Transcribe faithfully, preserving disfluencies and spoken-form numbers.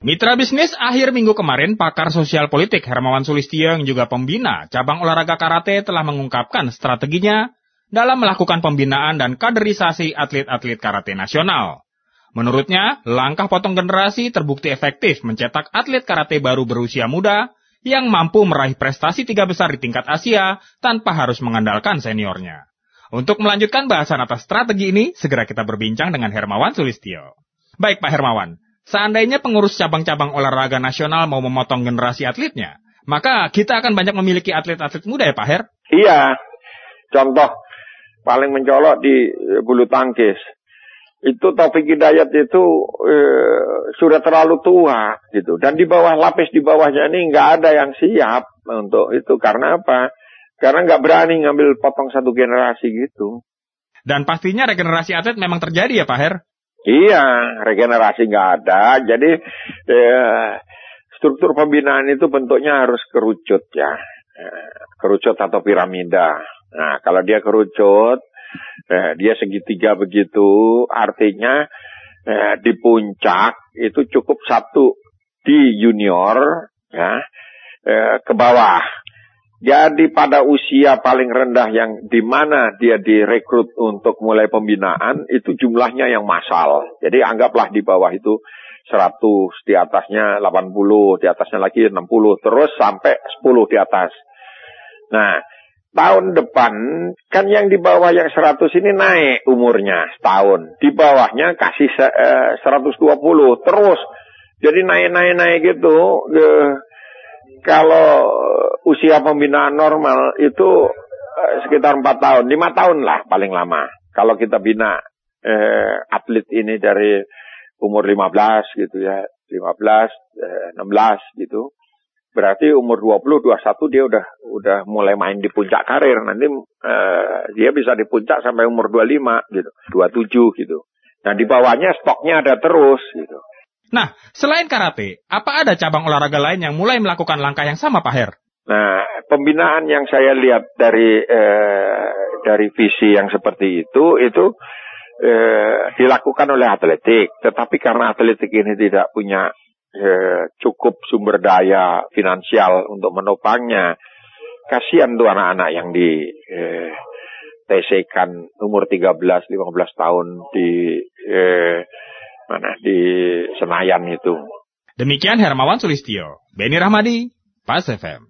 Mitra bisnis akhir minggu kemarin, pakar sosial politik Hermawan Sulistyo yang juga pembina cabang olahraga karate telah mengungkapkan strateginya dalam melakukan pembinaan dan kaderisasi atlet-atlet karate nasional. Menurutnya, langkah potong generasi terbukti efektif mencetak atlet karate baru berusia muda yang mampu meraih prestasi tiga besar di tingkat Asia tanpa harus mengandalkan seniornya. Untuk melanjutkan bahasan atas strategi ini, segera kita berbincang dengan Hermawan Sulistyo. Baik Pak Hermawan, seandainya pengurus cabang-cabang olahraga nasional mau memotong generasi atletnya, maka kita akan banyak memiliki atlet-atlet muda ya Pak Her? Iya, contoh paling mencolok di bulu tangkis. Itu Taufik Hidayat itu eh, sudah terlalu tua gitu. Dan di bawah, lapis di bawahnya ini nggak ada yang siap untuk itu. Karena apa? Karena nggak berani ngambil potong satu generasi gitu. Dan pastinya regenerasi atlet memang terjadi ya Pak Her? Iya, regenerasi nggak ada. Jadi eh, struktur pembinaan itu bentuknya harus kerucut ya. Kerucut atau piramida. Nah, kalau dia kerucut, eh, dia segitiga begitu, artinya eh, di puncak itu cukup satu di junior ya, eh, ke bawah. Jadi pada usia paling rendah yang di mana dia direkrut untuk mulai pembinaan, itu jumlahnya yang massal. Jadi anggaplah di bawah itu seratus, di atasnya delapan puluh, di atasnya lagi enam puluh, terus sampai sepuluh di atas. Nah, tahun depan kan yang di bawah yang seratus ini naik umurnya setahun. Di bawahnya kasih eh, seratus dua puluh, terus. Jadi naik-naik-naik gitu. Eh, Kalau usia pembinaan normal itu eh, sekitar empat tahun, lima tahun lah paling lama. Kalau kita bina eh, atlet ini dari umur lima belas gitu ya, lima belas, eh, enam belas gitu. Berarti umur dua puluh, dua puluh satu dia udah udah mulai main di puncak karir. Nanti eh, dia bisa di puncak sampai umur dua puluh lima gitu, dua puluh tujuh gitu. Nah di bawahnya stoknya ada terus gitu. Nah, selain karate, apa ada cabang olahraga lain yang mulai melakukan langkah yang sama, Pak Her? Nah, pembinaan yang saya lihat dari eh, dari visi yang seperti itu, itu eh, dilakukan oleh atletik. Tetapi karena atletik ini tidak punya eh, cukup sumber daya finansial untuk menopangnya, kasihan tuh anak-anak yang di eh, T C-kan umur tiga belas, lima belas tahun di eh, mana di Senayan itu. Demikian Hermawan Sulistyo, Beni Rahmadi, Pas F M.